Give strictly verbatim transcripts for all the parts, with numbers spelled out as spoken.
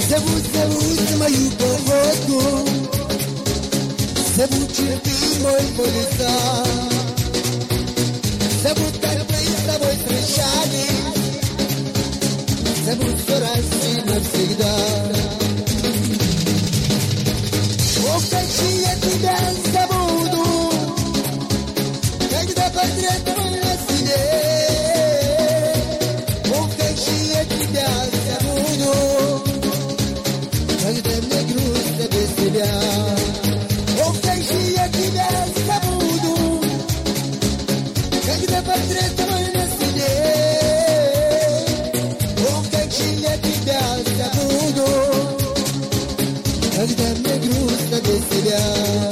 Зовут, зовут мою походку, зовут черты мой по лица, зовут, как мы с тобой встречались, зовут сто раз и навсегда. Ох, как же я тебя забуду, когда портрет твой на стене. Ох, как же я тебя забуду, когда мне грустно без тебя. Ох, как же я тебя забуду, когда портрет твой на стене. Ох, как же я тебя забуду, когда мне грустно без тебя.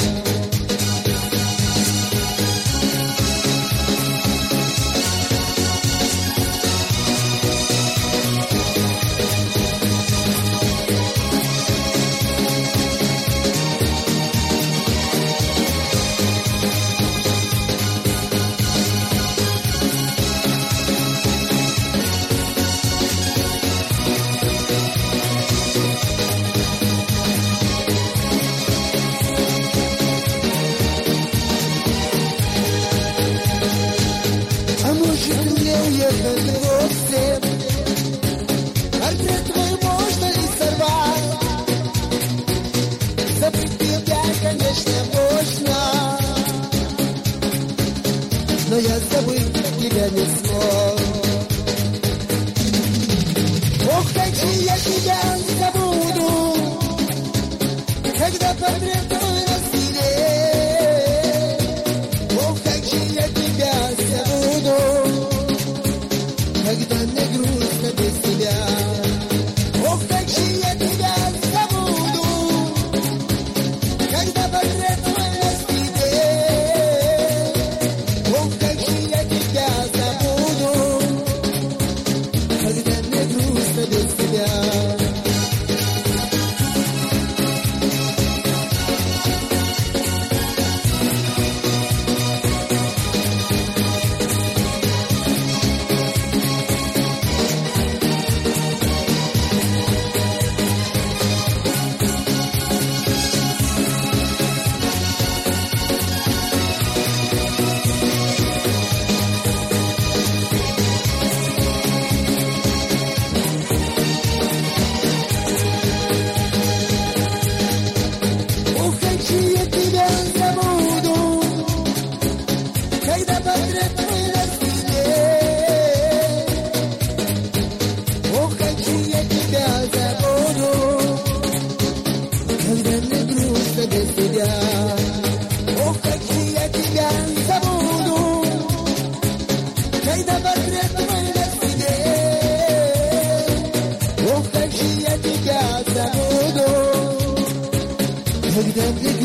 Мне уехать в гости, портрет твой можно ли сорвать? Забыть тебя, конечно, можно, но я забыть тебя не смог. Ох, как же я тебя забуду, когда портрет твой на стене. Ох, как же я тебя забуду, когда мне грустно без тебя. Ох, как же я тебя забуду, когда портрет твой на стене. Ох, как же я тебя забуду, когда мне грустно без тебя. Когда